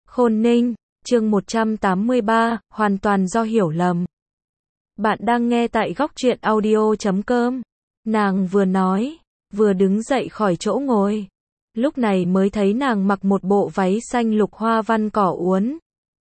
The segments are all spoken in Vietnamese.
Khôn Ninh, chương 183, hoàn toàn do hiểu lầm. Bạn đang nghe tại Góc Truyện Audio.com. Nàng vừa nói, vừa đứng dậy khỏi chỗ ngồi. Lúc này mới thấy nàng mặc một bộ váy xanh lục hoa văn cỏ uốn.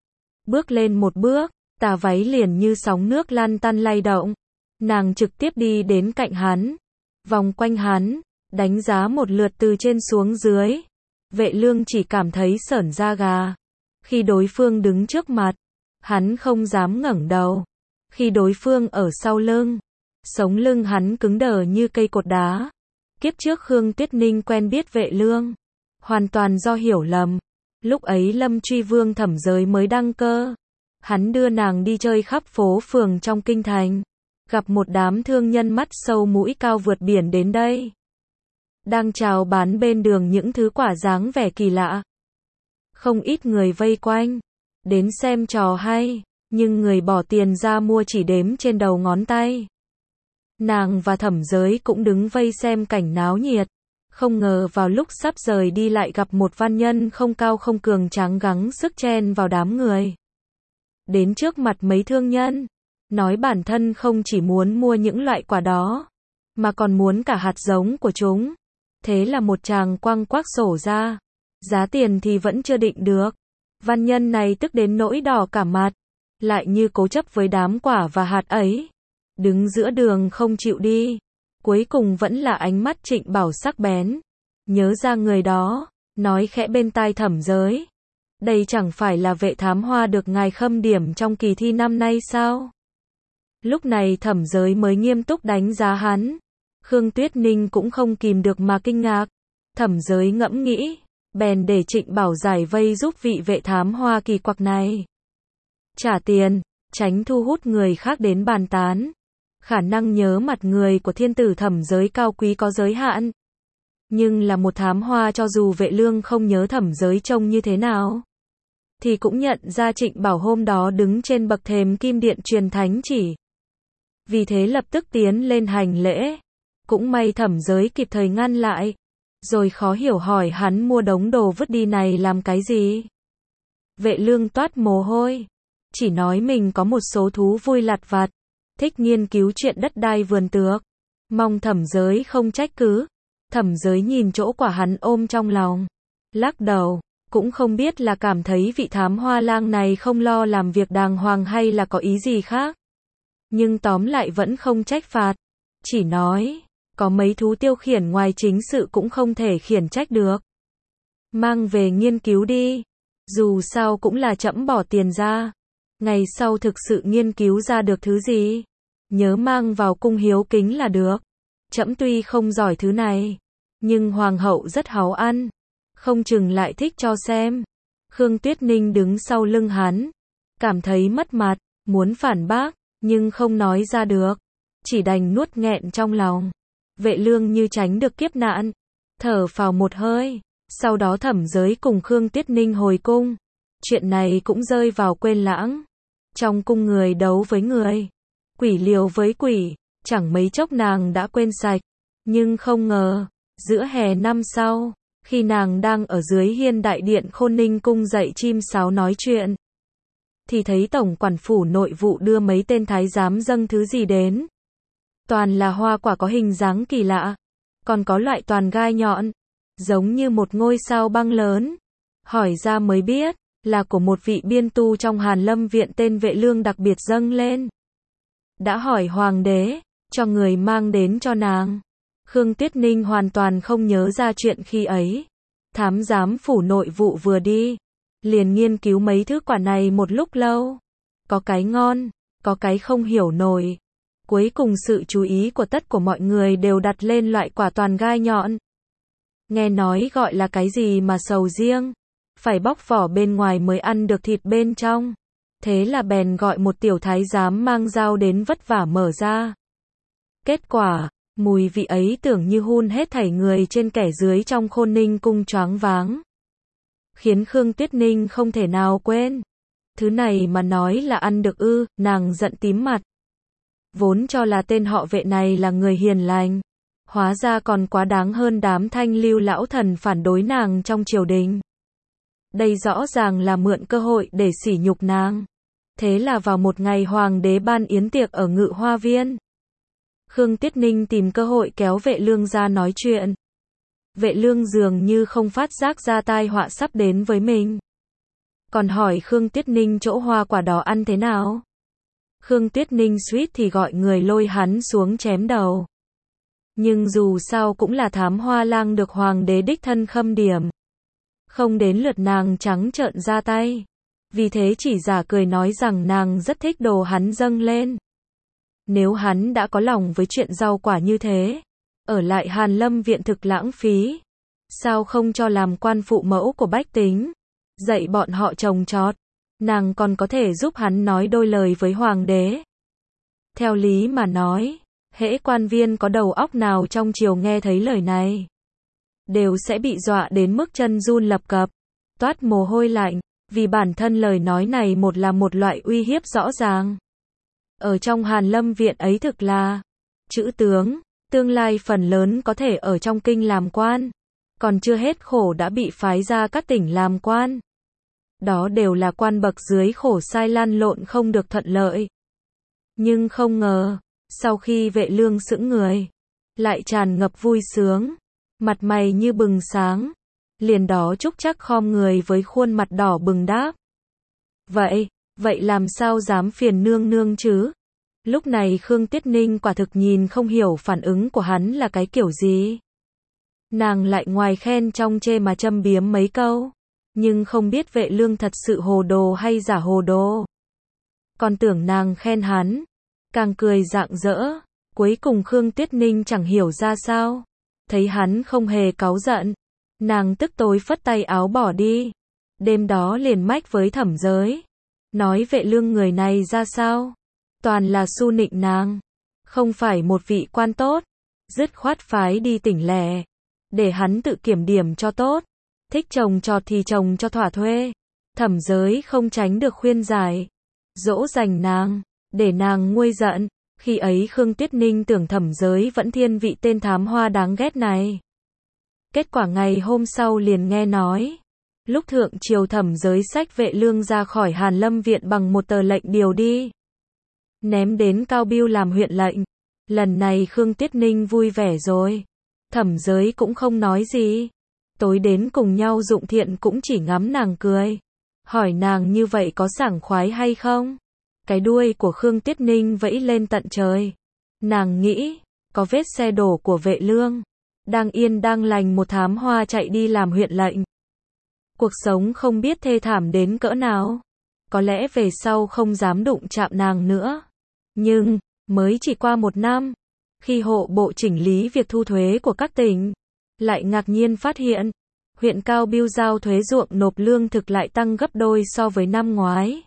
Bước lên một bước, tà váy liền như sóng nước lan tăn lay động. Nàng trực tiếp đi đến cạnh hắn, vòng quanh hắn, đánh giá một lượt từ trên xuống dưới. Vệ Lương chỉ cảm thấy sởn da gà. Khi đối phương đứng trước mặt, hắn không dám ngẩng đầu. Khi đối phương ở sau lưng, sống lưng hắn cứng đờ như cây cột đá. Kiếp trước Khương Tuyết Ninh quen biết Vệ Lương, hoàn toàn do hiểu lầm. Lúc ấy Lâm Truy Vương Thẩm Giới mới đăng cơ. Hắn đưa nàng đi chơi khắp phố phường trong kinh thành. Gặp một đám thương nhân mắt sâu mũi cao vượt biển đến đây. Đang chào bán bên đường những thứ quả dáng vẻ kỳ lạ. Không ít người vây quanh, đến xem trò hay, nhưng người bỏ tiền ra mua chỉ đếm trên đầu ngón tay. Nàng và Thẩm Giới cũng đứng vây xem cảnh náo nhiệt. Không ngờ vào lúc sắp rời đi lại gặp một văn nhân không cao không cường tráng gắng sức chen vào đám người. Đến trước mặt mấy thương nhân, nói bản thân không chỉ muốn mua những loại quả đó, mà còn muốn cả hạt giống của chúng. Thế là một chàng quăng quác sổ ra. Giá tiền thì vẫn chưa định được. Văn nhân này tức đến nỗi đỏ cả mặt, lại như cố chấp với đám quả và hạt ấy. Đứng giữa đường không chịu đi. Cuối cùng vẫn là ánh mắt Trịnh Bảo sắc bén. Nhớ ra người đó, nói khẽ bên tai Thẩm Giới. Đây chẳng phải là Vệ Thám Hoa được ngài khâm điểm trong kỳ thi năm nay sao? Lúc này Thẩm Giới mới nghiêm túc đánh giá hắn. Khương Tuyết Ninh cũng không kìm được mà kinh ngạc. Thẩm Giới ngẫm nghĩ, bèn để Trịnh Bảo giải vây giúp vị Vệ Thám Hoa kỳ quặc này. Trả tiền, tránh thu hút người khác đến bàn tán. Khả năng nhớ mặt người của thiên tử Thẩm Giới cao quý có giới hạn. Nhưng là một thám hoa, cho dù Vệ Lương không nhớ Thẩm Giới trông như thế nào, thì cũng nhận ra Trịnh Bảo hôm đó đứng trên bậc thềm kim điện truyền thánh chỉ. Vì thế lập tức tiến lên hành lễ. Cũng may Thẩm Giới kịp thời ngăn lại. Rồi khó hiểu hỏi hắn mua đống đồ vứt đi này làm cái gì? Vệ Lương toát mồ hôi. Chỉ nói mình có một số thú vui lặt vặt. Thích nghiên cứu chuyện đất đai vườn tược. Mong Thẩm Giới không trách cứ. Thẩm Giới nhìn chỗ quả hắn ôm trong lòng. Lắc đầu. Cũng không biết là cảm thấy vị thám hoa lang này không lo làm việc đàng hoàng hay là có ý gì khác. Nhưng tóm lại vẫn không trách phạt. Chỉ nói, có mấy thú tiêu khiển ngoài chính sự cũng không thể khiển trách được. Mang về nghiên cứu đi. Dù sao cũng là trẫm bỏ tiền ra. Ngày sau thực sự nghiên cứu ra được thứ gì, nhớ mang vào cung hiếu kính là được. Trẫm tuy không giỏi thứ này, nhưng hoàng hậu rất háu ăn. Không chừng lại thích cho xem. Khương Tuyết Ninh đứng sau lưng hắn. Cảm thấy mất mặt, muốn phản bác, nhưng không nói ra được. Chỉ đành nuốt nghẹn trong lòng. Vệ Lương như tránh được kiếp nạn. Thở phào một hơi. Sau đó Thẩm Giới cùng Khương Tuyết Ninh hồi cung. Chuyện này cũng rơi vào quên lãng. Trong cung người đấu với người, quỷ liều với quỷ. Chẳng mấy chốc nàng đã quên sạch. Nhưng không ngờ, giữa hè năm sau, khi nàng đang ở dưới hiên đại điện Khôn Ninh cung dạy chim sáo nói chuyện, thì thấy tổng quản phủ nội vụ đưa mấy tên thái giám dâng thứ gì đến. Toàn là hoa quả có hình dáng kỳ lạ, còn có loại toàn gai nhọn, giống như một ngôi sao băng lớn. Hỏi ra mới biết, là của một vị biên tu trong Hàn Lâm viện tên Vệ Lương đặc biệt dâng lên. Đã hỏi hoàng đế, cho người mang đến cho nàng. Khương Tuyết Ninh hoàn toàn không nhớ ra chuyện khi ấy. Thám giám phủ nội vụ vừa đi, liền nghiên cứu mấy thứ quả này một lúc lâu. Có cái ngon, có cái không hiểu nổi. Cuối cùng sự chú ý của tất của mọi người đều đặt lên loại quả toàn gai nhọn. Nghe nói gọi là cái gì mà sầu riêng, phải bóc vỏ bên ngoài mới ăn được thịt bên trong. Thế là bèn gọi một tiểu thái giám mang dao đến vất vả mở ra. Kết quả, mùi vị ấy tưởng như hun hết thảy người trên kẻ dưới trong Khôn Ninh cung choáng váng. Khiến Khương Tuyết Ninh không thể nào quên. Thứ này mà nói là ăn được ư, nàng giận tím mặt. Vốn cho là tên họ Vệ này là người hiền lành. Hóa ra còn quá đáng hơn đám thanh lưu lão thần phản đối nàng trong triều đình. Đây rõ ràng là mượn cơ hội để sỉ nhục nàng. Thế là vào một ngày hoàng đế ban yến tiệc ở Ngự Hoa Viên, Khương Tiết Ninh tìm cơ hội kéo Vệ Lương ra nói chuyện. Vệ Lương dường như không phát giác ra tai họa sắp đến với mình. Còn hỏi Khương Tiết Ninh chỗ hoa quả đỏ ăn thế nào. Khương Tiết Ninh suýt thì gọi người lôi hắn xuống chém đầu. Nhưng dù sao cũng là thám hoa lang được hoàng đế đích thân khâm điểm. Không đến lượt nàng trắng trợn ra tay. Vì thế chỉ giả cười nói rằng nàng rất thích đồ hắn dâng lên. Nếu hắn đã có lòng với chuyện rau quả như thế, ở lại Hàn Lâm viện thực lãng phí. Sao không cho làm quan phụ mẫu của bách tính, dạy bọn họ trồng trọt, nàng còn có thể giúp hắn nói đôi lời với hoàng đế. Theo lý mà nói, hễ quan viên có đầu óc nào trong triều nghe thấy lời này, đều sẽ bị dọa đến mức chân run lập cập, toát mồ hôi lạnh, vì bản thân lời nói này là một loại uy hiếp rõ ràng. Ở trong Hàn Lâm viện ấy thực là chữ tướng, tương lai phần lớn có thể ở trong kinh làm quan, còn chưa hết khổ đã bị phái ra các tỉnh làm quan. Đó đều là quan bậc dưới khổ sai lăn lộn không được thuận lợi. Nhưng không ngờ, sau khi Vệ Lương sững người, lại tràn ngập vui sướng, mặt mày như bừng sáng, liền đó chúc chắc khom người với khuôn mặt đỏ bừng đáp. Vậy làm sao dám phiền nương nương chứ? Lúc này Khương Tiết Ninh quả thực nhìn không hiểu phản ứng của hắn là cái kiểu gì. Nàng lại ngoài khen trong chê mà châm biếm mấy câu, nhưng không biết Vệ Lương thật sự hồ đồ hay giả hồ đồ. Còn tưởng nàng khen hắn, càng cười rạng rỡ. Cuối cùng Khương Tiết Ninh chẳng hiểu ra sao, thấy hắn không hề cáu giận, nàng tức tối phất tay áo bỏ đi. Đêm đó liền mách với Thẩm Giới, nói Vệ Lương người này ra sao, toàn là su nịnh nàng, không phải một vị quan tốt, dứt khoát phái đi tỉnh lẻ, để hắn tự kiểm điểm cho tốt, thích trồng trọt thì trồng cho thỏa thuê. Thẩm Giới không tránh được khuyên giải, dỗ dành nàng, để nàng nguôi giận. Khi ấy Khương Tiết Ninh tưởng Thẩm Giới vẫn thiên vị tên thám hoa đáng ghét này. Kết quả ngày hôm sau liền nghe nói, lúc thượng triều Thẩm Giới xách Vệ Lương ra khỏi Hàn Lâm viện bằng một tờ lệnh điều đi, ném đến Cao Bưu làm huyện lệnh. Lần này Khương Tiết Ninh vui vẻ rồi. Thẩm Giới cũng không nói gì. Tối đến cùng nhau Dụng Thiện cũng chỉ ngắm nàng cười, hỏi nàng như vậy có sảng khoái hay không. Cái đuôi của Khương Tiết Ninh vẫy lên tận trời. Nàng nghĩ, có vết xe đổ của Vệ Lương, đang yên đang lành một thám hoa chạy đi làm huyện lệnh. Cuộc sống không biết thê thảm đến cỡ nào. Có lẽ về sau không dám đụng chạm nàng nữa. Nhưng, mới chỉ qua một năm, khi hộ bộ chỉnh lý việc thu thuế của các tỉnh, lại ngạc nhiên phát hiện, huyện Cao Bưu giao thuế ruộng nộp lương thực lại tăng gấp đôi so với năm ngoái.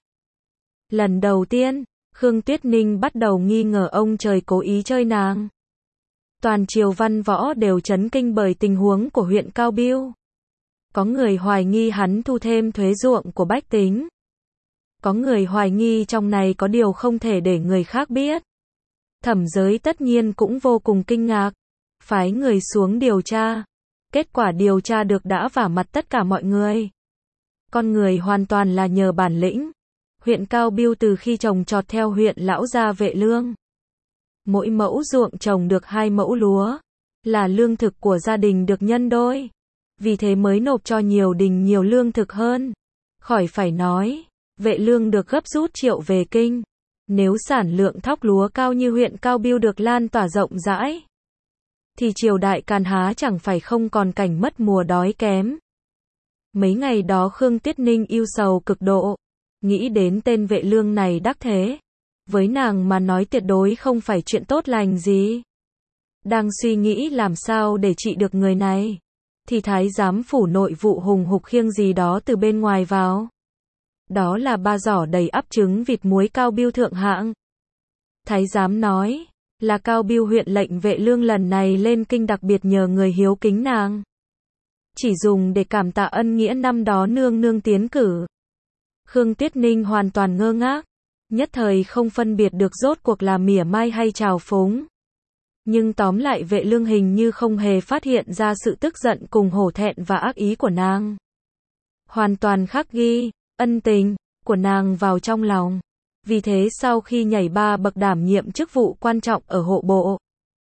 Lần đầu tiên, Khương Tiết Ninh bắt đầu nghi ngờ ông trời cố ý chơi nàng. Toàn triều văn võ đều chấn kinh bởi tình huống của huyện Cao Bưu. Có người hoài nghi hắn thu thêm thuế ruộng của bách tính. Có người hoài nghi trong này có điều không thể để người khác biết. Thẩm Giới tất nhiên cũng vô cùng kinh ngạc, phái người xuống điều tra. Kết quả điều tra được đã vả mặt tất cả mọi người. Con người hoàn toàn là nhờ bản lĩnh. Huyện Cao Bưu từ khi trồng trọt theo huyện lão gia Vệ Lương, mỗi mẫu ruộng trồng được 2 mẫu lúa, là lương thực của gia đình được nhân đôi. Vì thế mới nộp cho nhiều đình nhiều lương thực hơn. Khỏi phải nói, Vệ Lương được gấp rút triệu về kinh. Nếu sản lượng thóc lúa cao như huyện Cao Bưu được lan tỏa rộng rãi, thì triều đại Càn Há chẳng phải không còn cảnh mất mùa đói kém. Mấy ngày đó Khương Tiết Ninh ưu sầu cực độ, nghĩ đến tên Vệ Lương này đắc thế. Với nàng mà nói tuyệt đối không phải chuyện tốt lành gì. Đang suy nghĩ làm sao để trị được người này, thì thái giám phủ nội vụ hùng hục khiêng gì đó từ bên ngoài vào. Đó là 3 giỏ đầy ắp trứng vịt muối Cao Bưu thượng hạng. Thái giám nói, là Cao Bưu huyện lệnh Vệ Lương lần này lên kinh đặc biệt nhờ người hiếu kính nàng, chỉ dùng để cảm tạ ân nghĩa năm đó nương nương tiến cử. Khương Tiết Ninh hoàn toàn ngơ ngác, nhất thời không phân biệt được rốt cuộc là mỉa mai hay trào phúng. Nhưng tóm lại Vệ Lương hình như không hề phát hiện ra sự tức giận cùng hổ thẹn và ác ý của nàng. hoàn toàn khắc ghi ân tình của nàng vào trong lòng. Vì thế sau khi nhảy 3 bậc đảm nhiệm chức vụ quan trọng ở hộ bộ,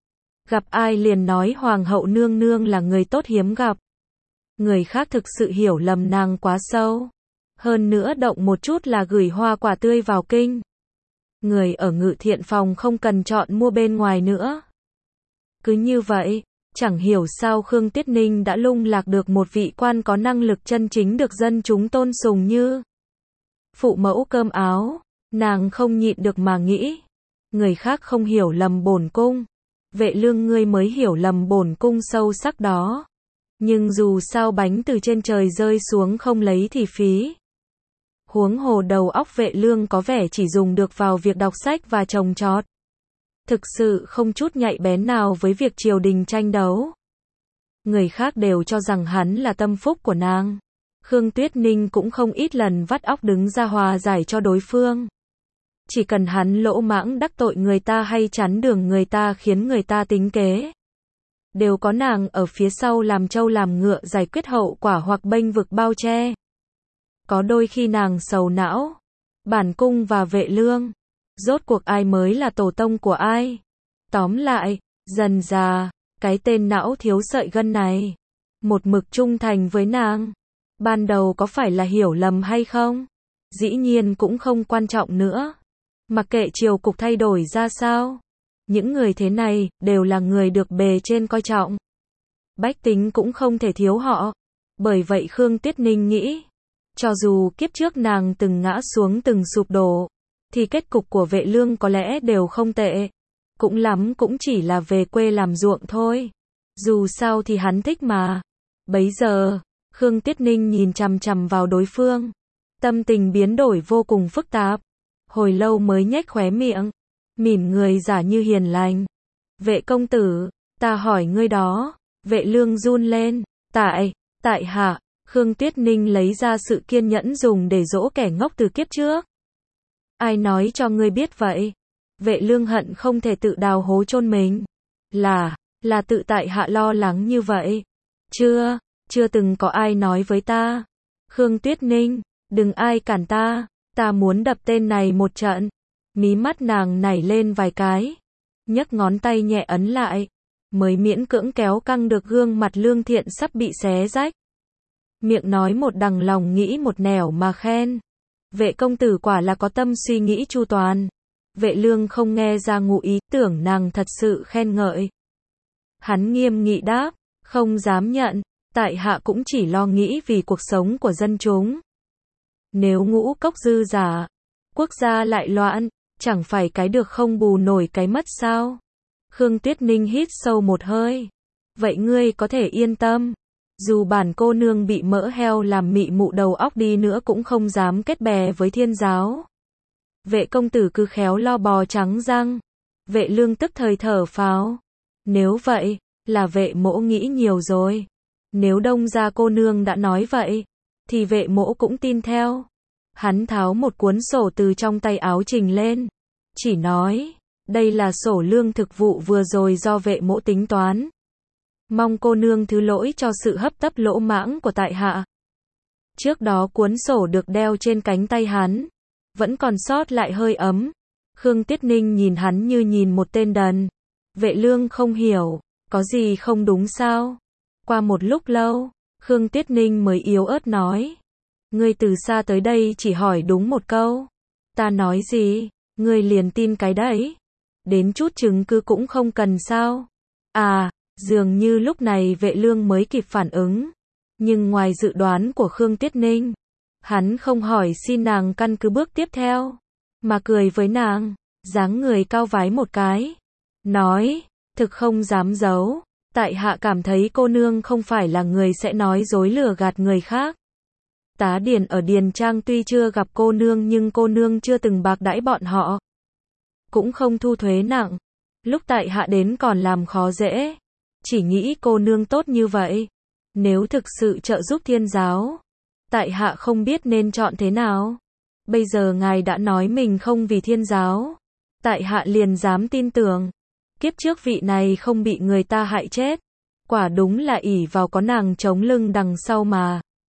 gặp ai liền nói Hoàng hậu nương nương là người tốt hiếm gặp. Người khác thực sự hiểu lầm nàng quá sâu. Hơn nữa động một chút là gửi hoa quả tươi vào kinh. Người ở Ngự Thiện phòng không cần chọn mua bên ngoài nữa. Cứ như vậy, chẳng hiểu sao Khương Tuyết Ninh đã lung lạc được một vị quan có năng lực chân chính được dân chúng tôn sùng như phụ mẫu cơm áo. Nàng không nhịn được mà nghĩ, người khác không hiểu lầm bổn cung, Vệ Lương ngươi mới hiểu lầm bổn cung sâu sắc đó. Nhưng dù sao bánh từ trên trời rơi xuống không lấy thì phí. Huống hồ đầu óc Vệ Lương có vẻ chỉ dùng được vào việc đọc sách và trồng trọt. Thực sự không chút nhạy bén nào với việc triều đình tranh đấu. Người khác đều cho rằng hắn là tâm phúc của nàng. Khương Tuyết Ninh cũng không ít lần vắt óc đứng ra hòa giải cho đối phương. Chỉ cần hắn lỗ mãng đắc tội người ta hay chắn đường người ta khiến người ta tính kế, đều có nàng ở phía sau làm trâu làm ngựa giải quyết hậu quả hoặc bênh vực bao che. Có đôi khi nàng sầu não, bản cung và Vệ Lương, rốt cuộc ai mới là tổ tông của ai? Tóm lại, dần dà, cái tên não thiếu sợi gân này, một mực trung thành với nàng. Ban đầu có phải là hiểu lầm hay không? Dĩ nhiên cũng không quan trọng nữa. Mặc kệ triều cục thay đổi ra sao, những người thế này đều là người được bề trên coi trọng. Bách tính cũng không thể thiếu họ. Bởi vậy Khương Tuyết Ninh nghĩ, cho dù kiếp trước nàng từng ngã xuống từng sụp đổ, thì kết cục của Vệ Lương có lẽ đều không tệ. Cũng lắm cũng chỉ là về quê làm ruộng thôi. Dù sao thì hắn thích mà. Bấy giờ, Khương Tuyết Ninh nhìn chằm chằm vào đối phương. Tâm tình biến đổi vô cùng phức tạp. Hồi lâu mới nhếch khóe miệng, mỉm người giả như hiền lành. Vệ công tử, ta hỏi ngươi đó. Vệ Lương run lên. Tại hạ. Khương Tuyết Ninh lấy ra sự kiên nhẫn dùng để dỗ kẻ ngốc từ kiếp trước. Ai nói cho ngươi biết vậy? Vệ Lương hận không thể tự đào hố chôn mình. Là tự tại hạ lo lắng như vậy. Chưa từng có ai nói với ta. Khương Tuyết Ninh, đừng ai cản ta. Ta muốn đập tên này một trận. Mí mắt nàng nảy lên vài cái. Nhấc ngón tay nhẹ ấn lại. Mới miễn cưỡng kéo căng được gương mặt Lương Thiện sắp bị xé rách. Miệng nói một đằng lòng nghĩ một nẻo mà khen. Vệ công tử quả là có tâm suy nghĩ chu toàn. Vệ Lương không nghe ra ngụ ý tưởng nàng thật sự khen ngợi. Hắn nghiêm nghị đáp, không dám nhận. Tại hạ cũng chỉ lo nghĩ vì cuộc sống của dân chúng. Nếu ngũ cốc dư giả, quốc gia lại loạn, chẳng phải cái được không bù nổi cái mất sao? Khương Tuyết Ninh hít sâu một hơi. Vậy ngươi có thể yên tâm. Dù bản cô nương bị mỡ heo làm mị mụ đầu óc đi nữa cũng không dám kết bè với thiên giáo. Vệ công tử cứ khéo lo bò trắng răng. Vệ Lương tức thời thở phào. Nếu vậy, là Vệ mỗ nghĩ nhiều rồi. Nếu Đông gia cô nương đã nói vậy, thì Vệ mỗ cũng tin theo. Hắn tháo một cuốn sổ từ trong tay áo trình lên. Chỉ nói, đây là sổ lương thực vụ vừa rồi do Vệ mỗ tính toán. Mong cô nương thứ lỗi cho sự hấp tấp lỗ mãng của tại hạ. Trước đó cuốn sổ được đeo trên cánh tay hắn, vẫn còn sót lại hơi ấm. Khương Tuyết Ninh nhìn hắn như nhìn một tên đần. Vệ Lương không hiểu, có gì không đúng sao? Qua một lúc lâu, Khương Tuyết Ninh mới yếu ớt nói. Ngươi từ xa tới đây chỉ hỏi đúng một câu. Ta nói gì, ngươi liền tin cái đấy. Đến chút chứng cứ cũng không cần sao? Dường như lúc này Vệ Lương mới kịp phản ứng. Nhưng ngoài dự đoán của Khương Tuyết Ninh, hắn không hỏi xin nàng căn cứ bước tiếp theo, mà cười với nàng, dáng người cao vái một cái. Nói, thực không dám giấu, tại hạ cảm thấy cô nương không phải là người sẽ nói dối lừa gạt người khác. Tá điền ở Điền Trang tuy chưa gặp cô nương nhưng cô nương chưa từng bạc đãi bọn họ. Cũng không thu thuế nặng. Lúc tại hạ đến còn làm khó dễ. Chỉ nghĩ cô nương tốt như vậy. Nếu thực sự trợ giúp thiên giáo, tại hạ không biết nên chọn thế nào. Bây giờ ngài đã nói mình không vì thiên giáo. Tại hạ liền dám tin tưởng. Kiếp trước vị này không bị người ta hại chết. Quả đúng là ỷ vào có nàng chống lưng đằng sau mà.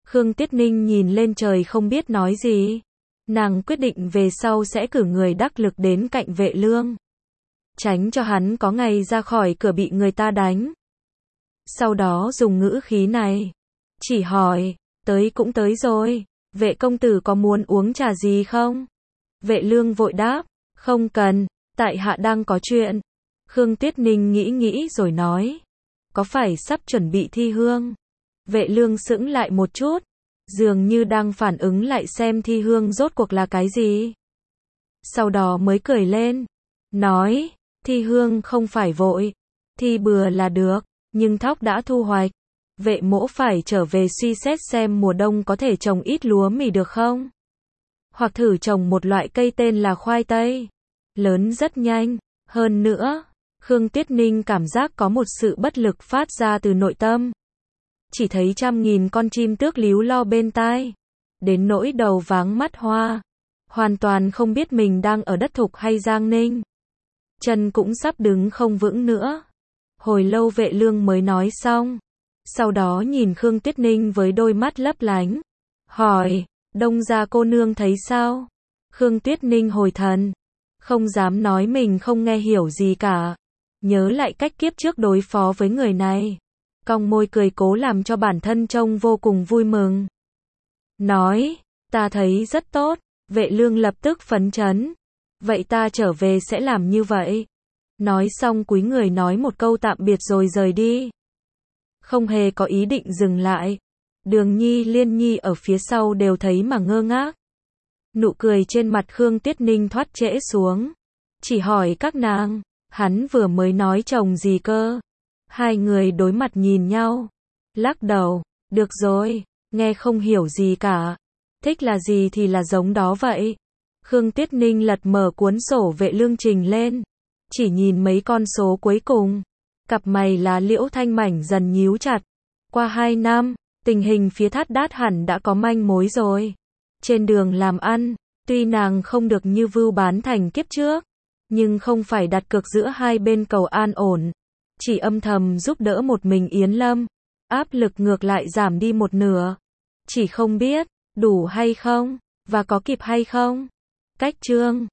Khương Tuyết Ninh nhìn lên trời không biết nói gì. Nàng quyết định về sau sẽ cử người đắc lực đến cạnh Vệ Lương. Tránh cho hắn có ngày ra khỏi cửa bị người ta đánh. Sau đó dùng ngữ khí này. Chỉ hỏi, tới cũng tới rồi. Vệ công tử có muốn uống trà gì không? Vệ Lương vội đáp, không cần, tại hạ đang có chuyện. Khương Tuyết Ninh nghĩ rồi nói, có phải sắp chuẩn bị thi hương? Vệ Lương sững lại một chút, dường như đang phản ứng lại xem thi hương rốt cuộc là cái gì. Sau đó mới cười lên, nói, thi hương không phải vội, thi bừa là được, nhưng thóc đã thu hoạch. Vệ mỗ phải trở về suy xét xem mùa đông có thể trồng ít lúa mì được không? Hoặc thử trồng một loại cây tên là khoai tây. Lớn rất nhanh. Hơn nữa, Khương Tuyết Ninh cảm giác có một sự bất lực phát ra từ nội tâm. Chỉ thấy trăm nghìn con chim tước líu lo bên tai. Đến nỗi đầu váng mắt hoa. Hoàn toàn không biết mình đang ở đất Thục hay Giang Ninh. Chân cũng sắp đứng không vững nữa. Hồi lâu Vệ Lương mới nói xong. Sau đó nhìn Khương Tuyết Ninh với đôi mắt lấp lánh. Hỏi, Đông gia cô nương thấy sao? Khương Tuyết Ninh hồi thần. Không dám nói mình không nghe hiểu gì cả. Nhớ lại cách kiếp trước đối phó với người này. Cong môi cười cố làm cho bản thân trông vô cùng vui mừng. Nói, ta thấy rất tốt. Vệ Lương lập tức phấn chấn. Vậy ta trở về sẽ làm như vậy. Nói xong cúi người nói một câu tạm biệt rồi rời đi. Không hề có ý định dừng lại. Đường Nhi Liên Nhi ở phía sau đều thấy mà ngơ ngác. Nụ cười trên mặt Khương Tuyết Ninh thoát trễ xuống. Chỉ hỏi các nàng, hắn vừa mới nói chồng gì cơ? Hai người đối mặt nhìn nhau. Lắc đầu, được rồi, nghe không hiểu gì cả. Thích là gì thì là giống đó vậy. Khương Tuyết Ninh lật mở cuốn sổ Vệ Lương trình lên. Chỉ nhìn mấy con số cuối cùng. Cặp mày lá liễu thanh mảnh dần nhíu chặt. Qua 2 năm, tình hình phía Thát Đát hẳn đã có manh mối rồi. Trên đường làm ăn, tuy nàng không được như Vưu Bán Thành kiếp trước, nhưng không phải đặt cược giữa hai bên cầu an ổn. Chỉ âm thầm giúp đỡ một mình Yến Lâm. Áp lực ngược lại giảm đi một nửa. Chỉ không biết, đủ hay không, và có kịp hay không. Cách chương